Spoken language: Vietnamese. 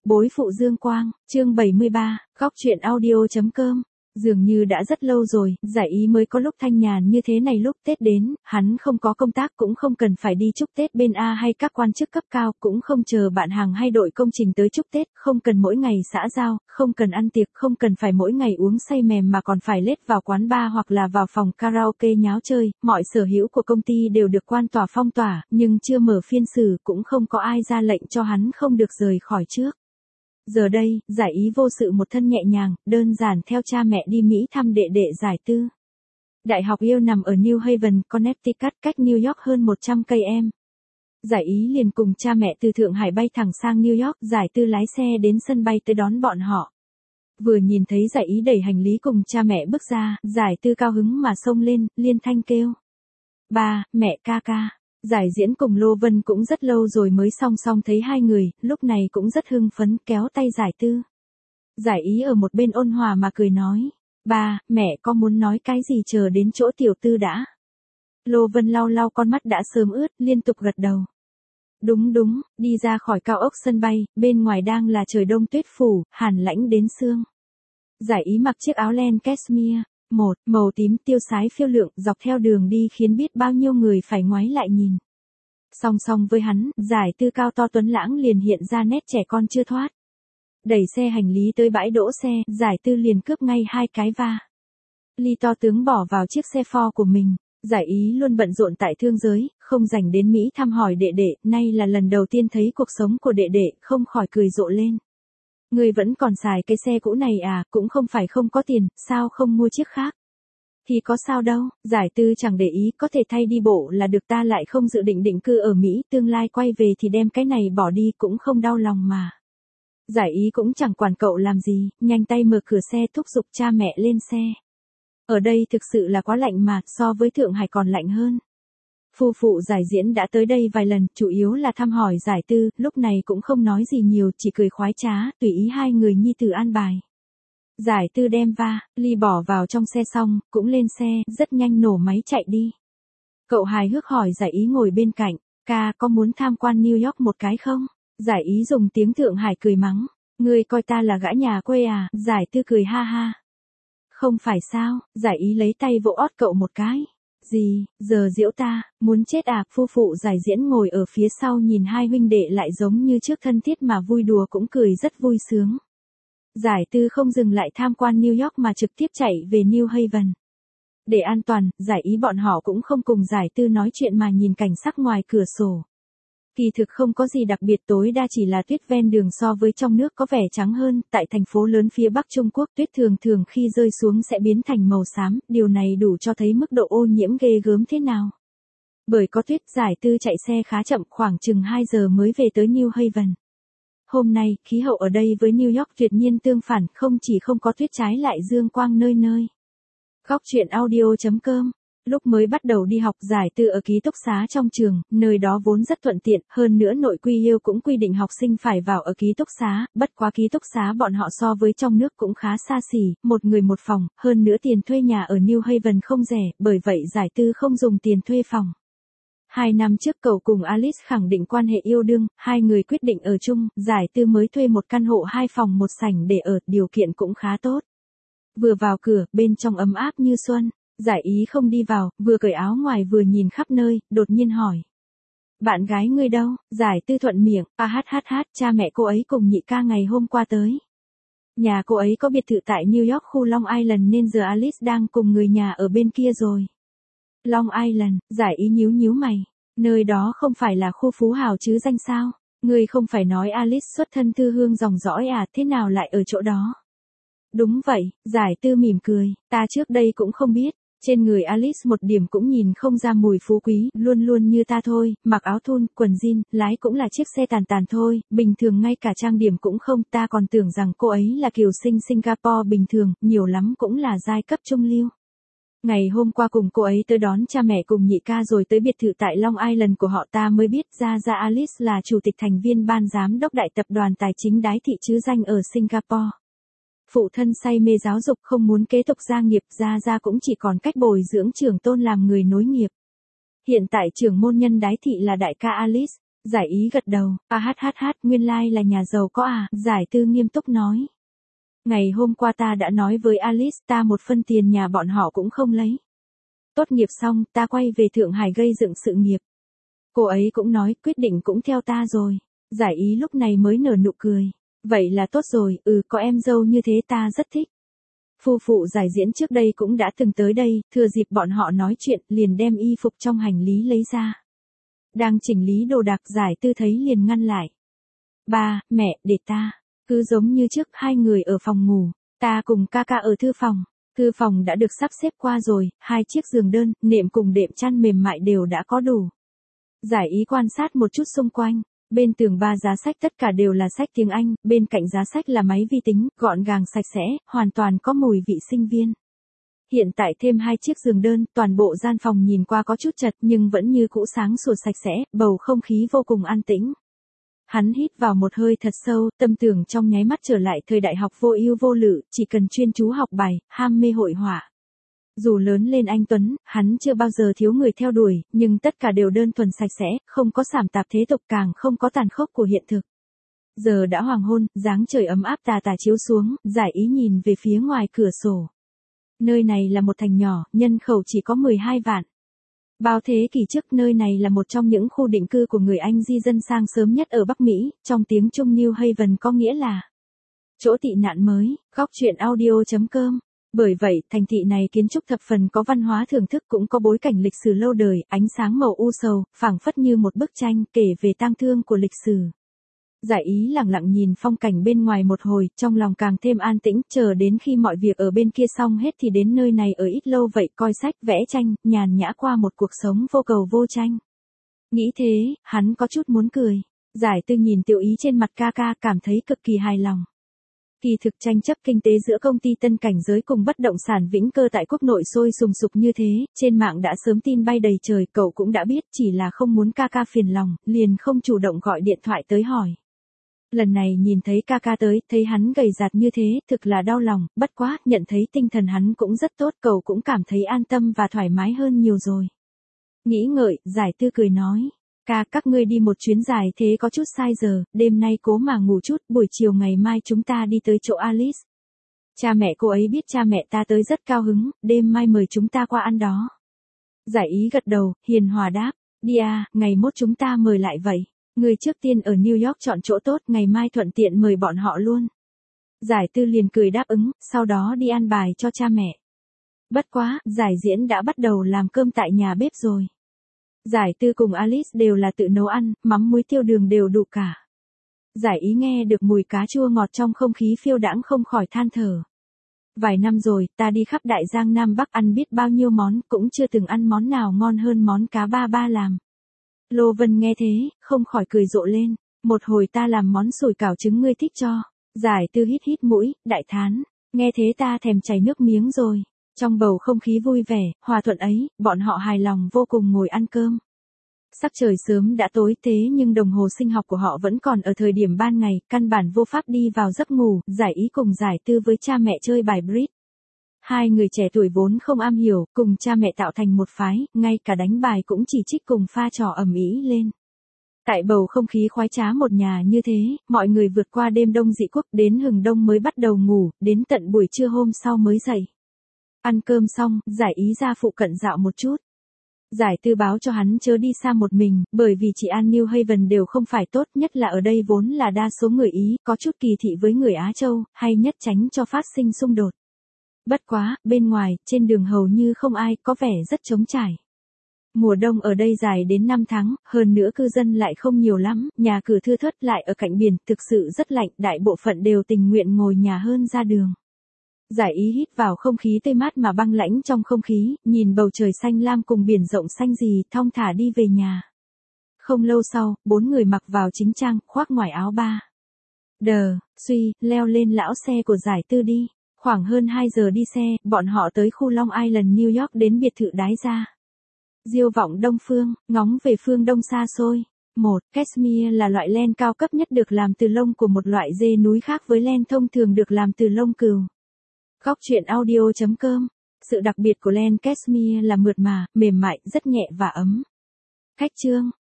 Bối phụ Dương Quang, chương 73, góc truyện audio.com. Dường như đã rất lâu rồi, Giải Ý mới có lúc thanh nhàn như thế này. Lúc Tết đến, hắn không có công tác, cũng không cần phải đi chúc Tết bên A hay các quan chức cấp cao, cũng không chờ bạn hàng hay đội công trình tới chúc Tết, không cần mỗi ngày xã giao, không cần ăn tiệc, không cần phải mỗi ngày uống say mềm mà còn phải lết vào quán bar hoặc là vào phòng karaoke nháo chơi. Mọi sở hữu của công ty đều được quan tòa phong tỏa, nhưng chưa mở phiên xử, cũng không có ai ra lệnh cho hắn không được rời khỏi trước. Giờ đây, Giải Ý vô sự một thân nhẹ nhàng, đơn giản theo cha mẹ đi Mỹ thăm đệ đệ Giải Tư. Đại học Yale nằm ở New Haven, Connecticut, cách New York hơn 100 cây. Giải Ý liền cùng cha mẹ từ Thượng Hải bay thẳng sang New York, Giải Tư lái xe đến sân bay tới đón bọn họ. Vừa nhìn thấy Giải Ý đẩy hành lý cùng cha mẹ bước ra, Giải Tư cao hứng mà xông lên, liên thanh kêu: "Ba, mẹ, ca ca." Giải Diễn cùng Lô Vân cũng rất lâu rồi mới song song thấy hai người, lúc này cũng rất hưng phấn, kéo tay Giải Tư. Giải Ý ở một bên ôn hòa mà cười nói: "Ba, mẹ có muốn nói cái gì chờ đến chỗ tiểu Tư đã." Lô Vân lau lau con mắt đã sớm ướt, liên tục gật đầu. Đúng đúng, đi ra khỏi cao ốc sân bay, bên ngoài đang là trời đông tuyết phủ, hàn lãnh đến xương. Giải Ý mặc chiếc áo len cashmere, màu tím tiêu sái phiêu lượng, dọc theo đường đi khiến biết bao nhiêu người phải ngoái lại nhìn. Song song với hắn, Giải Tư cao to tuấn lãng liền hiện ra nét trẻ con chưa thoát. Đẩy xe hành lý tới bãi đỗ xe, Giải Tư liền cướp ngay hai cái va ly to tướng bỏ vào chiếc xe Ford của mình. Giải Ý luôn bận rộn tại thương giới, không dành đến Mỹ thăm hỏi đệ đệ, nay là lần đầu tiên thấy cuộc sống của đệ đệ, không khỏi cười rộ lên. "Ngươi vẫn còn xài cái xe cũ này à, cũng không phải không có tiền, sao không mua chiếc khác?" "Thì có sao đâu." Giải Tư chẳng để ý, "có thể thay đi bộ là được, ta lại không dự định định cư ở Mỹ, tương lai quay về thì đem cái này bỏ đi cũng không đau lòng mà." Giải Ý cũng chẳng quản cậu làm gì, nhanh tay mở cửa xe thúc giục cha mẹ lên xe. Ở đây thực sự là quá lạnh mà, so với Thượng Hải còn lạnh hơn. Phu phụ Giải Diễn đã tới đây vài lần, chủ yếu là thăm hỏi Giải Tư, lúc này cũng không nói gì nhiều, chỉ cười khoái trá, tùy ý hai người nhi tử an bài. Giải Tư đem va ly bỏ vào trong xe xong, cũng lên xe, rất nhanh nổ máy chạy đi. Cậu hài hước hỏi Giải Ý ngồi bên cạnh: "Ca, có muốn tham quan New York một cái không?" Giải Ý dùng tiếng Thượng Hải cười mắng: "Ngươi coi ta là gã nhà quê à?" Giải Tư cười ha ha: "Không phải sao?" Giải Ý lấy tay vỗ ót cậu một cái: "Gì, giờ giễu ta, muốn chết à?" Phu phụ Giải Diễn ngồi ở phía sau nhìn hai huynh đệ lại giống như trước thân thiết mà vui đùa, cũng cười rất vui sướng. Giải Tư không dừng lại tham quan New York mà trực tiếp chạy về New Haven. Để an toàn, Giải Ý bọn họ cũng không cùng Giải Tư nói chuyện mà nhìn cảnh sắc ngoài cửa sổ. Kỳ thực không có gì đặc biệt, tối đa chỉ là tuyết ven đường so với trong nước có vẻ trắng hơn. Tại thành phố lớn phía Bắc Trung Quốc, tuyết thường khi rơi xuống sẽ biến thành màu xám, điều này đủ cho thấy mức độ ô nhiễm ghê gớm thế nào. Bởi có tuyết, Giải Tư chạy xe khá chậm, khoảng chừng 2 giờ mới về tới New Haven. Hôm nay, khí hậu ở đây với New York tuyệt nhiên tương phản, không chỉ không có tuyết, trái lại dương quang nơi nơi. Góc truyện audio.com. Lúc mới bắt đầu đi học, Giải Tư ở ký túc xá trong trường, nơi đó vốn rất thuận tiện, hơn nữa nội quy Yale cũng quy định học sinh phải vào ở ký túc xá, bất quá ký túc xá bọn họ so với trong nước cũng khá xa xỉ, một người một phòng, hơn nữa tiền thuê nhà ở New Haven không rẻ, bởi vậy Giải Tư không dùng tiền thuê phòng. 2 năm trước cậu cùng Alice khẳng định quan hệ yêu đương, hai người quyết định ở chung, Giải Tư mới thuê một căn hộ 2 phòng 1 sảnh để ở, điều kiện cũng khá tốt. Vừa vào cửa, bên trong ấm áp như xuân. Giải Ý không đi vào, vừa cởi áo ngoài vừa nhìn khắp nơi, đột nhiên hỏi: "Bạn gái ngươi đâu?" Giải Tư thuận miệng: Cha mẹ cô ấy cùng nhị ca ngày hôm qua tới. Nhà cô ấy có biệt thự tại New York khu Long Island nên giờ Alice đang cùng người nhà ở bên kia rồi. Long Island, Giải Ý nhíu mày. Nơi đó không phải là khu phú hào chứ danh sao? Ngươi không phải nói Alice xuất thân thư hương dòng dõi à, thế nào lại ở chỗ đó? Đúng vậy, Giải Tư mỉm cười, ta trước đây cũng không biết. Trên người Alice một điểm cũng nhìn không ra mùi phú quý, luôn luôn như ta thôi, mặc áo thun, quần jean, lái cũng là chiếc xe tàn thôi, bình thường ngay cả trang điểm cũng không, ta còn tưởng rằng cô ấy là kiều sinh Singapore bình thường, nhiều lắm cũng là giai cấp trung lưu. Ngày hôm qua cùng cô ấy tới đón cha mẹ cùng nhị ca rồi tới biệt thự tại Long Island của họ, ta mới biết ra Alice là chủ tịch thành viên ban giám đốc đại tập đoàn tài chính đái thị chứ danh ở Singapore. Phụ thân say mê giáo dục không muốn kế tục gia nghiệp, ra cũng chỉ còn cách bồi dưỡng trưởng tôn làm người nối nghiệp. Hiện tại trưởng môn nhân đái thị là đại ca Alice. Giải ý gật đầu, nguyên lai là nhà giàu có à, Giải Tư nghiêm túc nói. Ngày hôm qua ta đã nói với Alice ta một phân tiền nhà bọn họ cũng không lấy. Tốt nghiệp xong ta quay về Thượng Hải gây dựng sự nghiệp. Cô ấy cũng nói quyết định cũng theo ta rồi. Giải ý lúc này mới nở nụ cười. Vậy là tốt rồi, có em dâu như thế ta rất thích. Phu phụ Giải Diễn trước đây cũng đã từng tới đây, thừa dịp bọn họ nói chuyện liền đem y phục trong hành lý lấy ra. Đang chỉnh lý đồ đạc Giải Tư thấy liền ngăn lại. Ba, mẹ, để ta. Cứ giống như trước hai người ở phòng ngủ, ta cùng ca ca ở thư phòng. Thư phòng đã được sắp xếp qua rồi, 2 chiếc giường đơn, nệm cùng đệm chăn mềm mại đều đã có đủ. Giải ý quan sát một chút xung quanh, bên tường 3 giá sách tất cả đều là sách tiếng Anh, bên cạnh giá sách là máy vi tính, gọn gàng sạch sẽ, hoàn toàn có mùi vị sinh viên. Hiện tại thêm 2 chiếc giường đơn, toàn bộ gian phòng nhìn qua có chút chật nhưng vẫn như cũ sáng sủa sạch sẽ, bầu không khí vô cùng an tĩnh. Hắn hít vào một hơi thật sâu, tâm tưởng trong nháy mắt trở lại thời đại học vô ưu vô lự, chỉ cần chuyên chú học bài, ham mê hội họa. Dù lớn lên anh Tuấn, hắn chưa bao giờ thiếu người theo đuổi, nhưng tất cả đều đơn thuần sạch sẽ, không có sảm tạp thế tục càng không có tàn khốc của hiện thực. Giờ đã hoàng hôn, dáng trời ấm áp tà tà chiếu xuống, Giải ý nhìn về phía ngoài cửa sổ. Nơi này là một thành nhỏ, nhân khẩu chỉ có 12 vạn. Bao thế kỷ trước nơi này là một trong những khu định cư của người Anh di dân sang sớm nhất ở Bắc Mỹ, trong tiếng Trung New Haven có nghĩa là chỗ tị nạn mới, góc truyện audio.com. Bởi vậy, thành thị này kiến trúc thập phần có văn hóa thưởng thức cũng có bối cảnh lịch sử lâu đời, ánh sáng màu u sầu, phảng phất như một bức tranh kể về tang thương của lịch sử. Giải ý lặng lặng nhìn phong cảnh bên ngoài một hồi, trong lòng càng thêm an tĩnh, chờ đến khi mọi việc ở bên kia xong hết thì đến nơi này ở ít lâu vậy, coi sách, vẽ tranh, nhàn nhã qua một cuộc sống vô cầu vô tranh. Nghĩ thế, hắn có chút muốn cười. Giải Tư nhìn Tiểu Ý trên mặt ca ca cảm thấy cực kỳ hài lòng. Kỳ thực tranh chấp kinh tế giữa công ty Tân Cảnh Giới cùng bất động sản Vĩnh Cơ tại quốc nội sôi sùng sục như thế, trên mạng đã sớm tin bay đầy trời, cậu cũng đã biết, chỉ là không muốn ca ca phiền lòng, liền không chủ động gọi điện thoại tới hỏi. Lần này nhìn thấy ca ca tới, thấy hắn gầy rạt như thế, thực là đau lòng, bất quá, nhận thấy tinh thần hắn cũng rất tốt, cậu cũng cảm thấy an tâm và thoải mái hơn nhiều rồi. Nghĩ ngợi, Giải Tư cười nói. Các ngươi đi một chuyến dài thế có chút sai giờ, đêm nay cố mà ngủ chút, buổi chiều ngày mai chúng ta đi tới chỗ Alice. Cha mẹ cô ấy biết cha mẹ ta tới rất cao hứng, đêm mai mời chúng ta qua ăn đó. Giải ý gật đầu, hiền hòa đáp, đi à, ngày mốt chúng ta mời lại vậy. Người trước tiên ở New York chọn chỗ tốt, ngày mai thuận tiện mời bọn họ luôn. Giải Tư liền cười đáp ứng, sau đó đi ăn bài cho cha mẹ. Bất quá, Giải Diễn đã bắt đầu làm cơm tại nhà bếp rồi. Giải Tư cùng Alice đều là tự nấu ăn, mắm muối tiêu đường đều đủ cả. Giải ý nghe được mùi cá chua ngọt trong không khí phiêu đãng không khỏi than thở. Vài năm rồi, ta đi khắp Đại Giang Nam Bắc ăn biết bao nhiêu món, cũng chưa từng ăn món nào ngon hơn món cá ba ba làm. Lô Vân nghe thế, không khỏi cười rộ lên. Một hồi ta làm món sủi cảo trứng ngươi thích cho. Giải Tư hít hít mũi, đại thán. Nghe thế ta thèm chảy nước miếng rồi. Trong bầu không khí vui vẻ, hòa thuận ấy, bọn họ hài lòng vô cùng ngồi ăn cơm. Sắc trời sớm đã tối thế nhưng đồng hồ sinh học của họ vẫn còn ở thời điểm ban ngày, căn bản vô pháp đi vào giấc ngủ, Giải ý cùng Giải Tư với cha mẹ chơi bài bridge. Hai người trẻ tuổi vốn không am hiểu, cùng cha mẹ tạo thành một phái, ngay cả đánh bài cũng chỉ trích cùng pha trò ầm ĩ lên. Tại bầu không khí khoái trá một nhà như thế, mọi người vượt qua đêm đông dị quốc đến hừng đông mới bắt đầu ngủ, đến tận buổi trưa hôm sau mới dậy. Ăn cơm xong, Giải ý ra phụ cận dạo một chút. Giải Tư báo cho hắn chớ đi xa một mình, bởi vì chị An New Haven đều không phải tốt, nhất là ở đây vốn là đa số người Ý, có chút kỳ thị với người Á Châu, hay nhất tránh cho phát sinh xung đột. Bất quá, bên ngoài, trên đường hầu như không ai, có vẻ rất trống trải. Mùa đông ở đây dài đến 5 tháng, hơn nữa cư dân lại không nhiều lắm, nhà cửa thưa thớt lại ở cạnh biển, thực sự rất lạnh, đại bộ phận đều tình nguyện ngồi nhà hơn ra đường. Giải ý hít vào không khí tươi mát mà băng lãnh trong không khí, nhìn bầu trời xanh lam cùng biển rộng xanh gì, thong thả đi về nhà. Không lâu sau, 4 người mặc vào chính trang, khoác ngoài áo ba. Suy, leo lên lão xe của Giải Tư đi. Khoảng hơn 2 giờ đi xe, bọn họ tới khu Long Island, New York đến biệt thự Đái Gia. Diêu vọng đông phương, ngóng về phương đông xa xôi. 1. Cashmere là loại len cao cấp nhất được làm từ lông của một loại dê núi khác với len thông thường được làm từ lông cừu. Góc truyện audio.com. Sự đặc biệt của len cashmere là mượt mà, mềm mại, rất nhẹ và ấm. Khách chương.